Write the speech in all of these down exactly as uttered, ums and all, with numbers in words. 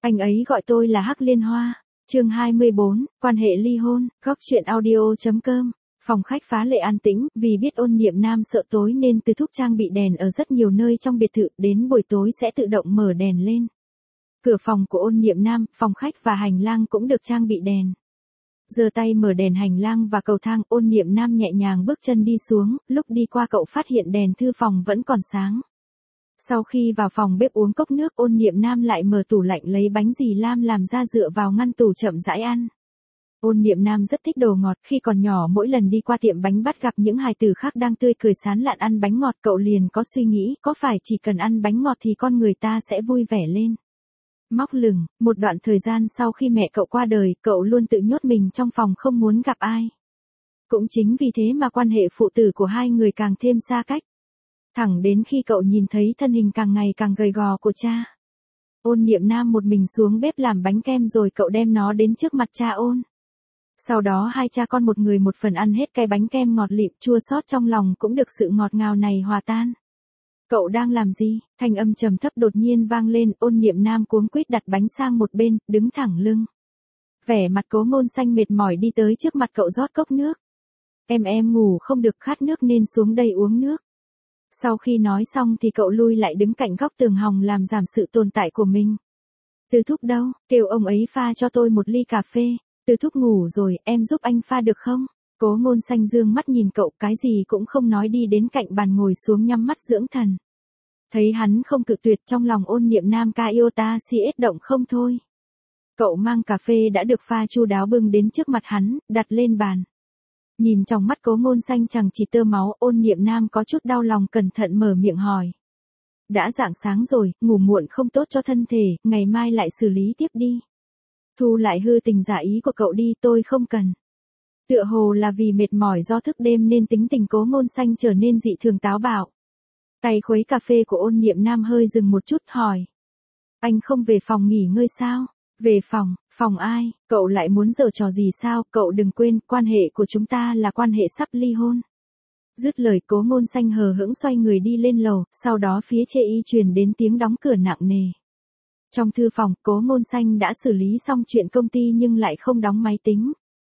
Anh ấy gọi tôi là Hắc Liên Hoa. Chương hai mươi bốn, quan hệ ly hôn, góc truyện audio.com. Phòng khách phá lệ an tĩnh, vì biết Ôn Niệm Nam sợ tối nên Từ Thúc trang bị đèn ở rất nhiều nơi trong biệt thự, đến buổi tối sẽ tự động mở đèn lên. Cửa phòng của Ôn Niệm Nam, phòng khách và hành lang cũng được trang bị đèn. Giơ tay mở đèn hành lang và cầu thang, Ôn Niệm Nam nhẹ nhàng bước chân đi xuống, lúc đi qua cậu phát hiện đèn thư phòng vẫn còn sáng. Sau khi vào phòng bếp uống cốc nước, Ôn Niệm Nam lại mở tủ lạnh lấy bánh dì Lam làm ra dựa vào ngăn tủ chậm rãi ăn. Ôn Niệm Nam rất thích đồ ngọt, khi còn nhỏ mỗi lần đi qua tiệm bánh bắt gặp những hài tử khác đang tươi cười sán lạn ăn bánh ngọt, cậu liền có suy nghĩ, có phải chỉ cần ăn bánh ngọt thì con người ta sẽ vui vẻ lên. Móc lửng, một đoạn thời gian sau khi mẹ cậu qua đời, cậu luôn tự nhốt mình trong phòng không muốn gặp ai. Cũng chính vì thế mà quan hệ phụ tử của hai người càng thêm xa cách. Thẳng đến khi cậu nhìn thấy thân hình càng ngày càng gầy gò của cha. Ôn Niệm Nam một mình xuống bếp làm bánh kem rồi cậu đem nó đến trước mặt cha Ôn. Sau đó hai cha con một người một phần ăn hết cái bánh kem ngọt lịm, chua xót trong lòng cũng được sự ngọt ngào này hòa tan. Cậu đang làm gì? Thanh âm trầm thấp đột nhiên vang lên, Ôn Niệm Nam cuống quýt đặt bánh sang một bên, đứng thẳng lưng. Vẻ mặt Cố Ngôn Xanh mệt mỏi đi tới trước mặt cậu rót cốc nước. Em em ngủ không được, khát nước nên xuống đây uống nước. Sau khi nói xong thì cậu lui lại đứng cạnh góc tường hòng làm giảm sự tồn tại của mình. Từ Thúc đâu, kêu ông ấy pha cho tôi một ly cà phê. Từ Thúc ngủ rồi, em giúp anh pha được không? Cố Ngôn Xanh dương mắt nhìn cậu, cái gì cũng không nói, đi đến cạnh bàn ngồi xuống nhắm mắt dưỡng thần. Thấy hắn không cự tuyệt, trong lòng Ôn Niệm Nam ca iota si ết động không thôi. Cậu mang cà phê đã được pha chu đáo bưng đến trước mặt hắn, đặt lên bàn. Nhìn trong mắt Cố Ngôn Xanh chẳng chỉ tơ máu, Ôn Niệm Nam có chút đau lòng cẩn thận mở miệng hỏi. Đã rạng sáng rồi, ngủ muộn không tốt cho thân thể, ngày mai lại xử lý tiếp đi. Thu lại hư tình giả ý của cậu đi, tôi không cần. Tựa hồ là vì mệt mỏi do thức đêm nên tính tình Cố Ngôn Xanh trở nên dị thường táo bạo. Tay khuấy cà phê của Ôn Niệm Nam hơi dừng một chút hỏi. Anh không về phòng nghỉ ngơi sao? Về phòng, phòng ai? Cậu lại muốn giở trò gì sao? Cậu đừng quên, quan hệ của chúng ta là quan hệ sắp ly hôn. Dứt lời Cố Ngôn Xanh hờ hững xoay người đi lên lầu, sau đó phía chê y truyền đến tiếng đóng cửa nặng nề. Trong thư phòng, Cố Ngôn Xanh đã xử lý xong chuyện công ty nhưng lại không đóng máy tính.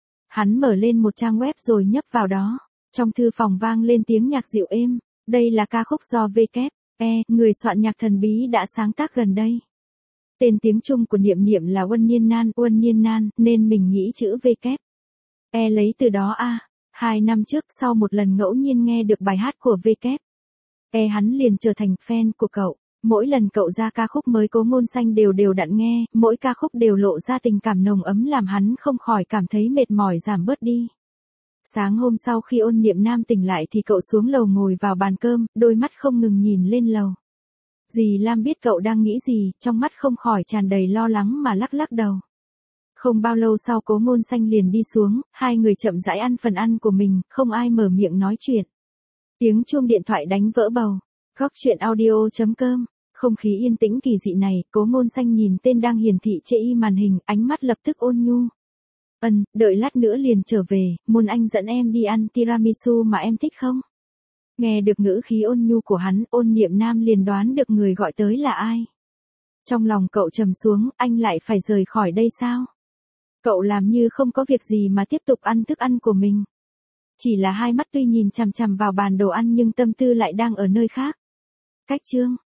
Hắn mở lên một trang web rồi nhấp vào đó. Trong thư phòng vang lên tiếng nhạc dịu êm. Đây là ca khúc do vê kép e, người soạn nhạc thần bí đã sáng tác gần đây. Tên tiếng Trung của Niệm Niệm là Uân Niên Nan, Uân Niên Nan, nên mình nghĩ chữ vê kép e lấy từ đó a. À. Hai năm trước, sau một lần ngẫu nhiên nghe được bài hát của vê kép e, hắn liền trở thành fan của cậu. Mỗi lần cậu ra ca khúc mới Cố Ngôn Xanh đều đều đặn nghe, mỗi ca khúc đều lộ ra tình cảm nồng ấm làm hắn không khỏi cảm thấy mệt mỏi giảm bớt đi. Sáng hôm sau khi Ôn Niệm Nam tỉnh lại thì cậu xuống lầu ngồi vào bàn cơm, đôi mắt không ngừng nhìn lên lầu. Dì Lam biết cậu đang nghĩ gì, trong mắt không khỏi tràn đầy lo lắng mà lắc lắc đầu. Không bao lâu sau Cố Ngôn Xanh liền đi xuống, hai người chậm rãi ăn phần ăn của mình, không ai mở miệng nói chuyện. Tiếng chuông điện thoại đánh vỡ bầu. Góc truyện audio.com. Không khí yên tĩnh kỳ dị này, Cố Ngôn Xanh nhìn tên đang hiển thị chê y màn hình, ánh mắt lập tức ôn nhu. Ừm, đợi lát nữa liền trở về, muốn anh dẫn em đi ăn tiramisu mà em thích không? Nghe được ngữ khí ôn nhu của hắn, Ôn Niệm Nam liền đoán được người gọi tới là ai. Trong lòng cậu trầm xuống, anh lại phải rời khỏi đây sao? Cậu làm như không có việc gì mà tiếp tục ăn thức ăn của mình. Chỉ là hai mắt tuy nhìn chằm chằm vào bàn đồ ăn nhưng tâm tư lại đang ở nơi khác. Cách chương.